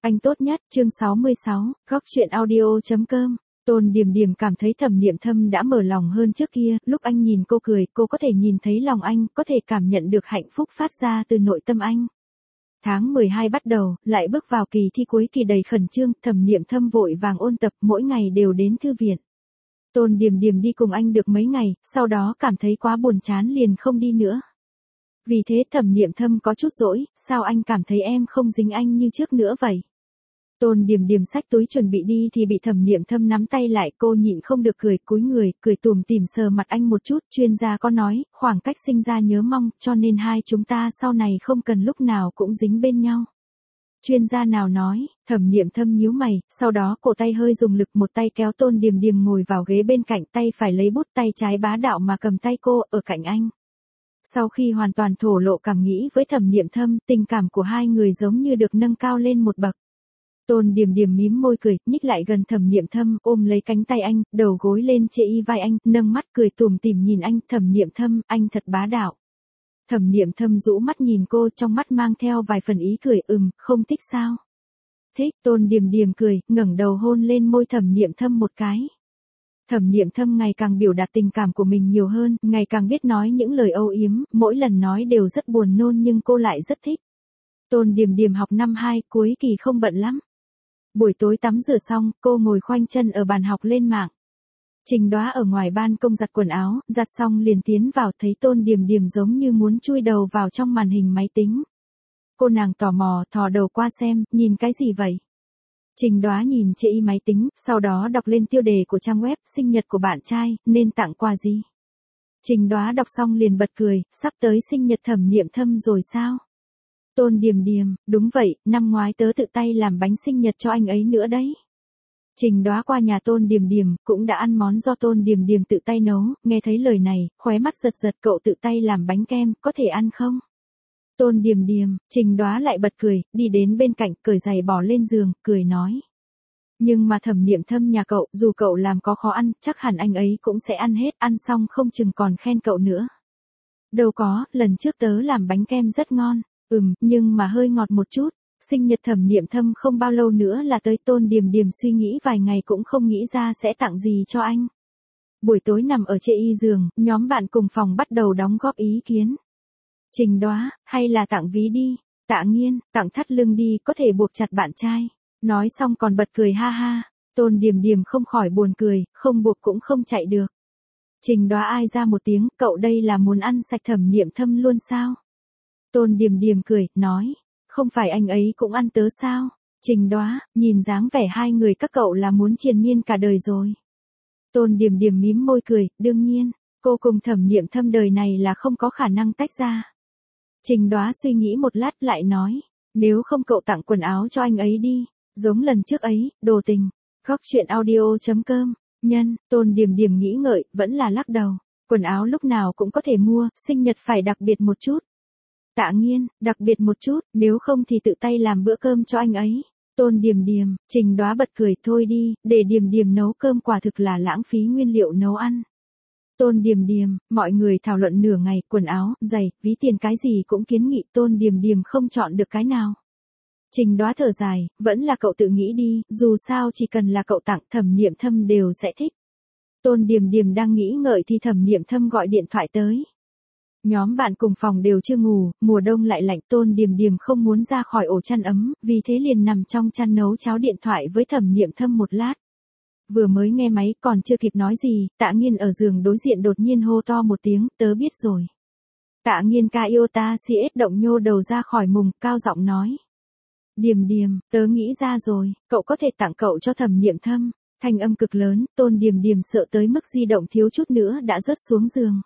Anh tốt nhất, chương 66, góc chuyện audio.com. Tôn Điềm Điềm cảm thấy Thẩm Niệm Thâm đã mở lòng hơn trước kia, lúc anh nhìn cô cười, cô có thể nhìn thấy lòng anh, có thể cảm nhận được hạnh phúc phát ra từ nội tâm anh. Tháng 12 bắt đầu, lại bước vào kỳ thi cuối kỳ đầy khẩn trương, Thẩm Niệm Thâm vội vàng ôn tập, mỗi ngày đều đến thư viện. Tôn Điềm Điềm đi cùng anh được mấy ngày, sau đó cảm thấy quá buồn chán liền không đi nữa. Vì thế Thẩm Niệm Thâm có chút dỗi, sao anh cảm thấy em không dính anh như trước nữa vậy? Tôn Điềm Điềm xách túi chuẩn bị đi thì bị Thẩm Niệm Thâm nắm tay lại, cô nhịn không được cười, cúi người, cười tủm tỉm sờ mặt anh một chút, chuyên gia có nói, khoảng cách sinh ra nhớ mong, cho nên hai chúng ta sau này không cần lúc nào cũng dính bên nhau. Chuyên gia nào nói? Thẩm Niệm Thâm nhíu mày, sau đó cổ tay hơi dùng lực, một tay kéo Tôn Điềm Điềm ngồi vào ghế bên cạnh, tay phải lấy bút, tay trái bá đạo mà cầm tay cô, ở cạnh anh. Sau khi hoàn toàn thổ lộ cảm nghĩ với Thẩm Niệm Thâm, tình cảm của hai người giống như được nâng cao lên một bậc. Tôn Điềm Điềm mím môi cười, nhích lại gần Thẩm Niệm Thâm, ôm lấy cánh tay anh, đầu gối lên chê y vai anh, nâng mắt cười tủm tỉm nhìn anh, Thẩm Niệm Thâm, anh thật bá đạo. Thẩm Niệm Thâm rũ mắt nhìn cô, trong mắt mang theo vài phần ý cười, không thích sao? Thích. Tôn Điềm Điềm cười, ngẩng đầu hôn lên môi Thẩm Niệm Thâm một cái. Thẩm Niệm Thâm ngày càng biểu đạt tình cảm của mình nhiều hơn, ngày càng biết nói những lời âu yếm, mỗi lần nói đều rất buồn nôn nhưng cô lại rất thích. Tôn Điềm Điềm học năm 2, cuối kỳ không bận lắm. Buổi tối tắm rửa xong, cô ngồi khoanh chân ở bàn học lên mạng. Trình Đoá ở ngoài ban công giặt quần áo, giặt xong liền tiến vào, thấy Tôn Điềm Điềm giống như muốn chui đầu vào trong màn hình máy tính. Cô nàng tò mò thò đầu qua xem, nhìn cái gì vậy? Trình Đoá nhìn chê y máy tính, sau đó đọc lên tiêu đề của trang web, sinh nhật của bạn trai, nên tặng quà gì? Trình Đoá đọc xong liền bật cười, sắp tới sinh nhật Thẩm Niệm Thâm rồi sao? Tôn Điềm Điềm, đúng vậy, năm ngoái tớ tự tay làm bánh sinh nhật cho anh ấy nữa đấy. Trình Đoá qua nhà Tôn Điềm Điềm, cũng đã ăn món do Tôn Điềm Điềm tự tay nấu, nghe thấy lời này, khóe mắt giật giật, cậu tự tay làm bánh kem, có thể ăn không? Tôn Điềm Điềm, Trình Đoá lại bật cười, đi đến bên cạnh, cởi giày bỏ lên giường, cười nói. Nhưng mà Thẩm Niệm Thâm nhà cậu, dù cậu làm có khó ăn, chắc hẳn anh ấy cũng sẽ ăn hết, ăn xong không chừng còn khen cậu nữa. Đâu có, lần trước tớ làm bánh kem rất ngon, nhưng mà hơi ngọt một chút. Sinh nhật Thẩm Niệm Thâm không bao lâu nữa là tới. Tôn Điềm Điềm suy nghĩ vài ngày cũng không nghĩ ra sẽ tặng gì cho anh. Buổi tối nằm ở chê y giường, nhóm bạn cùng phòng bắt đầu đóng góp ý kiến. Trình Đoá, hay là tặng ví đi, Tạ Nghiên, tặng thắt lưng đi, có thể buộc chặt bạn trai. Nói xong còn bật cười ha ha. Tôn Điềm Điềm không khỏi buồn cười, không buộc cũng không chạy được. Trình Đoá ai ra một tiếng, cậu đây là muốn ăn sạch Thẩm Niệm Thâm luôn sao? Tôn Điềm Điềm cười, nói, không phải anh ấy cũng ăn tớ sao? Trình Đoá, nhìn dáng vẻ hai người các cậu là muốn triền miên cả đời rồi. Tôn Điềm Điềm mím môi cười, đương nhiên, cô cùng Thẩm Niệm Thâm đời này là không có khả năng tách ra. Trình Đoá suy nghĩ một lát lại nói, nếu không cậu tặng quần áo cho anh ấy đi, giống lần trước ấy, đồ tình. Góc chuyện audio.com, nhân, Tôn Điềm Điềm nghĩ ngợi, vẫn là lắc đầu. Quần áo lúc nào cũng có thể mua, sinh nhật phải đặc biệt một chút. Tạ Nghiên, đặc biệt một chút, nếu không thì tự tay làm bữa cơm cho anh ấy. Tôn Điềm Điềm, Trình Đoá bật cười, thôi đi, để Điềm Điềm nấu cơm quả thực là lãng phí nguyên liệu nấu ăn. Tôn Điềm Điềm, mọi người thảo luận nửa ngày, quần áo, giày, ví tiền cái gì cũng kiến nghị, Tôn Điềm Điềm không chọn được cái nào. Trình Đoá thở dài, vẫn là cậu tự nghĩ đi, dù sao chỉ cần là cậu tặng, Thẩm Niệm Thâm đều sẽ thích. Tôn Điềm Điềm đang nghĩ ngợi thì Thẩm Niệm Thâm gọi điện thoại tới. Nhóm bạn cùng phòng đều chưa ngủ, mùa đông lại lạnh, Tôn Điềm Điềm không muốn ra khỏi ổ chăn ấm, vì thế liền nằm trong chăn nấu cháo điện thoại với Thẩm Niệm Thâm một lát. Vừa mới nghe máy còn chưa kịp nói gì, Tạ Nghiên ở giường đối diện đột nhiên hô to một tiếng, tớ biết rồi. Tạ Nghiên ca yêu ta CS động nhô đầu ra khỏi mùng, cao giọng nói. Điềm Điềm, tớ nghĩ ra rồi, cậu có thể tặng cậu cho Thẩm Niệm Thâm. Thanh âm cực lớn, Tôn Điềm Điềm sợ tới mức di động thiếu chút nữa đã rớt xuống giường.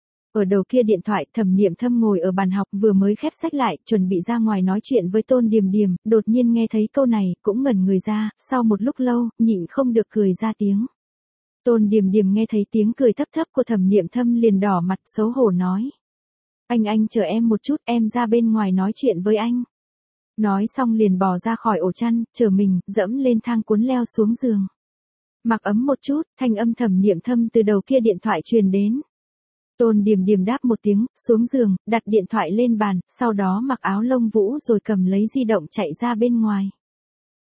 Ở đầu kia điện thoại, Thẩm Niệm Thâm ngồi ở bàn học vừa mới khép sách lại, chuẩn bị ra ngoài nói chuyện với Tôn Điềm Điềm, đột nhiên nghe thấy câu này, cũng ngẩn người ra, sau một lúc lâu, nhịn không được cười ra tiếng. Tôn Điềm Điềm nghe thấy tiếng cười thấp thấp của Thẩm Niệm Thâm liền đỏ mặt xấu hổ nói. Anh chờ em một chút, em ra bên ngoài nói chuyện với anh. Nói xong liền bò ra khỏi ổ chăn, chờ mình, dẫm lên thang cuốn leo xuống giường. Mặc ấm một chút, thanh âm Thẩm Niệm Thâm từ đầu kia điện thoại truyền đến. Tôn Điềm Điềm đáp một tiếng, xuống giường, đặt điện thoại lên bàn, sau đó mặc áo lông vũ rồi cầm lấy di động chạy ra bên ngoài.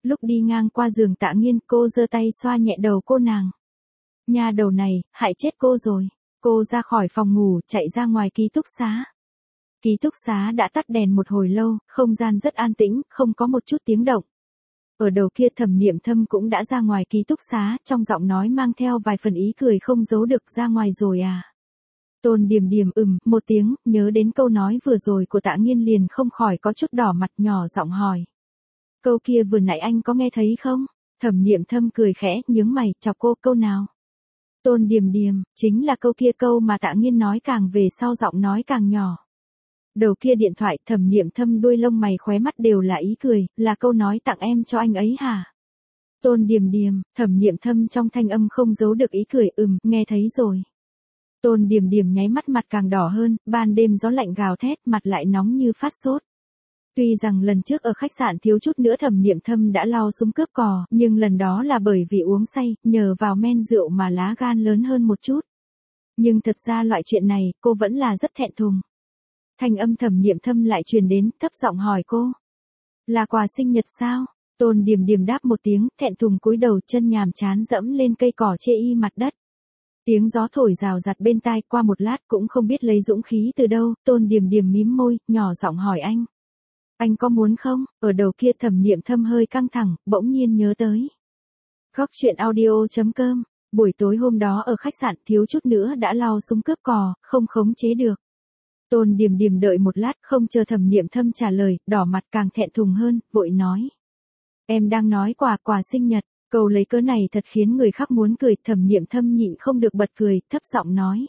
Lúc đi ngang qua giường Tạ Nghiên, cô giơ tay xoa nhẹ đầu cô nàng. Nha đầu này, hại chết cô rồi. Cô ra khỏi phòng ngủ, chạy ra ngoài ký túc xá. Ký túc xá đã tắt đèn một hồi lâu, không gian rất an tĩnh, không có một chút tiếng động. Ở đầu kia Thẩm Niệm Thâm cũng đã ra ngoài ký túc xá, trong giọng nói mang theo vài phần ý cười không giấu được. Ra ngoài rồi à? Tôn Điềm Điềm một tiếng, nhớ đến câu nói vừa rồi của Tạ Nghiên liền không khỏi có chút đỏ mặt, nhỏ giọng hỏi. Câu kia vừa nãy anh có nghe thấy không? Thẩm Niệm Thâm cười khẽ, nhướng mày, chọc cô, câu nào? Tôn Điềm Điềm, chính là câu kia, câu mà Tạ Nghiên nói càng về sau giọng nói càng nhỏ. Đầu kia điện thoại, Thẩm Niệm Thâm đuôi lông mày khóe mắt đều là ý cười, là câu nói tặng em cho anh ấy hả? Tôn Điềm Điềm, Thẩm Niệm Thâm trong thanh âm không giấu được ý cười, nghe thấy rồi. Tôn Điềm Điềm nháy mắt, mặt càng đỏ hơn, ban đêm gió lạnh gào thét, mặt lại nóng như phát sốt. Tuy rằng lần trước ở khách sạn thiếu chút nữa Thẩm Niệm Thâm đã lao súng cướp cò, nhưng lần đó là bởi vì uống say, nhờ vào men rượu mà lá gan lớn hơn một chút. Nhưng thật ra loại chuyện này, cô vẫn là rất thẹn thùng. Thanh âm Thẩm Niệm Thâm lại truyền đến, thấp giọng hỏi cô. Là quà sinh nhật sao? Tôn Điềm Điềm đáp một tiếng, thẹn thùng cúi đầu, chân nhàm chán dẫm lên cây cỏ chê y mặt đất. Tiếng gió thổi rào rạt bên tai, qua một lát cũng không biết lấy dũng khí từ đâu, Tôn Điềm Điềm mím môi, nhỏ giọng hỏi anh. Anh có muốn không? Ở đầu kia Thẩm Niệm Thâm hơi căng thẳng, bỗng nhiên nhớ tới. Góc truyện audio.com, buổi tối hôm đó ở khách sạn thiếu chút nữa đã lao súng cướp cò, không khống chế được. Tôn Điềm Điềm đợi một lát không chờ Thẩm Niệm Thâm trả lời, đỏ mặt càng thẹn thùng hơn, vội nói. Em đang nói quà sinh nhật, câu lấy cớ này thật khiến người khác muốn cười, Thẩm Niệm Thâm nhịn không được bật cười, thấp giọng nói.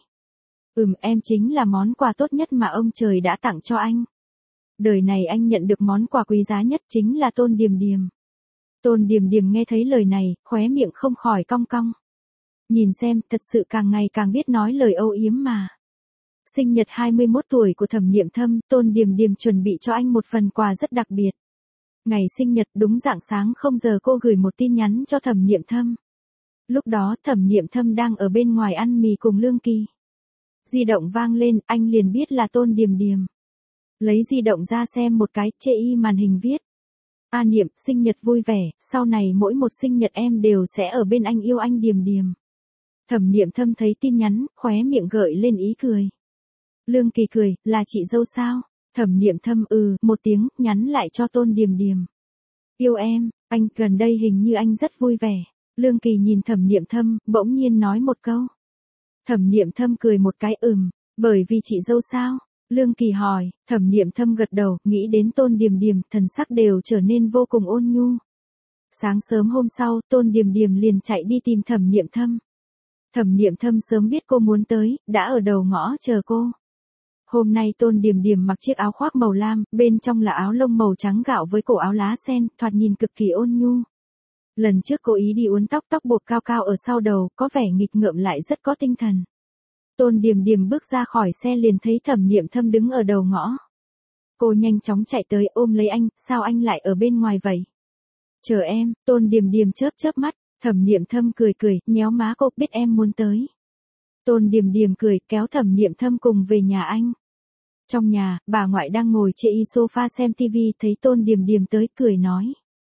Em chính là món quà tốt nhất mà ông trời đã tặng cho anh. Đời này anh nhận được món quà quý giá nhất chính là Tôn Điềm Điềm. Tôn Điềm Điềm nghe thấy lời này, khóe miệng không khỏi cong cong. Nhìn xem, thật sự càng ngày càng biết nói lời âu yếm mà. Sinh nhật 21 tuổi của Thẩm Niệm Thâm, Tôn Điềm Điềm chuẩn bị cho anh một phần quà rất đặc biệt. Ngày sinh nhật đúng rạng sáng 0 giờ cô gửi một tin nhắn cho Thẩm Niệm Thâm. Lúc đó Thẩm Niệm Thâm đang ở bên ngoài ăn mì cùng Lương Kỳ. Di động vang lên, anh liền biết là Tôn Điềm Điềm. Lấy di động ra xem một cái, chê y màn hình viết. A Niệm, sinh nhật vui vẻ, sau này mỗi một sinh nhật em đều sẽ ở bên anh, yêu anh Điềm Điềm. Thẩm Niệm Thâm thấy tin nhắn, khóe miệng gợi lên ý cười. Lương Kỳ cười, là chị dâu sao? Thẩm Niệm Thâm một tiếng, nhắn lại cho Tôn Điềm Điềm. Yêu em, anh, gần đây hình như anh rất vui vẻ. Lương Kỳ nhìn Thẩm Niệm Thâm, bỗng nhiên nói một câu. Thẩm Niệm Thâm cười một cái, bởi vì chị dâu sao? Lương Kỳ hỏi, Thẩm Niệm Thâm gật đầu, nghĩ đến Tôn Điềm Điềm, thần sắc đều trở nên vô cùng ôn nhu. Sáng sớm hôm sau, Tôn Điềm Điềm liền chạy đi tìm Thẩm Niệm Thâm. Thẩm Niệm Thâm sớm biết cô muốn tới, đã ở đầu ngõ chờ cô. Hôm nay Tôn Điềm Điềm mặc chiếc áo khoác màu lam, bên trong là áo lông màu trắng gạo với cổ áo lá sen, thoạt nhìn cực kỳ ôn nhu. Lần trước cô ý đi uốn tóc buộc cao cao ở sau đầu, có vẻ nghịch ngợm lại rất có tinh thần. Tôn Điềm Điềm bước ra khỏi xe liền thấy Thẩm Niệm Thâm đứng ở đầu ngõ. Cô nhanh chóng chạy tới ôm lấy anh, sao anh lại ở bên ngoài vậy? Chờ em, Tôn Điềm Điềm chớp mắt, Thẩm Niệm Thâm cười, nhéo má cô, biết em muốn tới. Tôn Điềm Điềm cười, kéo Thẩm Niệm Thâm cùng về nhà anh. Trong nhà, bà ngoại đang ngồi chê y sofa xem tivi, thấy Tôn Điềm Điềm tới, cười nói.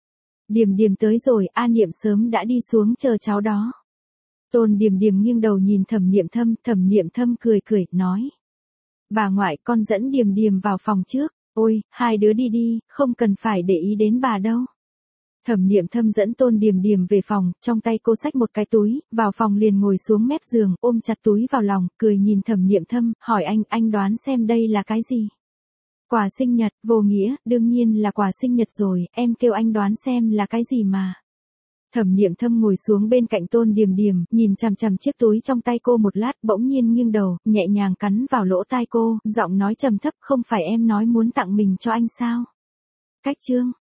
Điềm Điềm tới rồi, A Niệm sớm đã đi xuống chờ cháu đó. Tôn Điềm Điềm nghiêng đầu nhìn Thẩm Niệm Thâm cười, nói. Bà ngoại, con dẫn Điềm Điềm vào phòng trước, ôi, hai đứa đi, không cần phải để ý đến bà đâu. Thẩm Niệm Thâm dẫn Tôn Điềm Điềm về phòng, trong tay cô xách một cái túi, vào phòng liền ngồi xuống mép giường, ôm chặt túi vào lòng, cười nhìn Thẩm Niệm Thâm, hỏi anh đoán xem đây là cái gì? Quà sinh nhật, vô nghĩa, đương nhiên là quà sinh nhật rồi, em kêu anh đoán xem là cái gì mà. Thẩm Niệm Thâm ngồi xuống bên cạnh Tôn Điềm Điềm, nhìn chằm chằm chiếc túi trong tay cô một lát, bỗng nhiên nghiêng đầu, nhẹ nhàng cắn vào lỗ tai cô, giọng nói trầm thấp, không phải em nói muốn tặng mình cho anh sao? Cách chương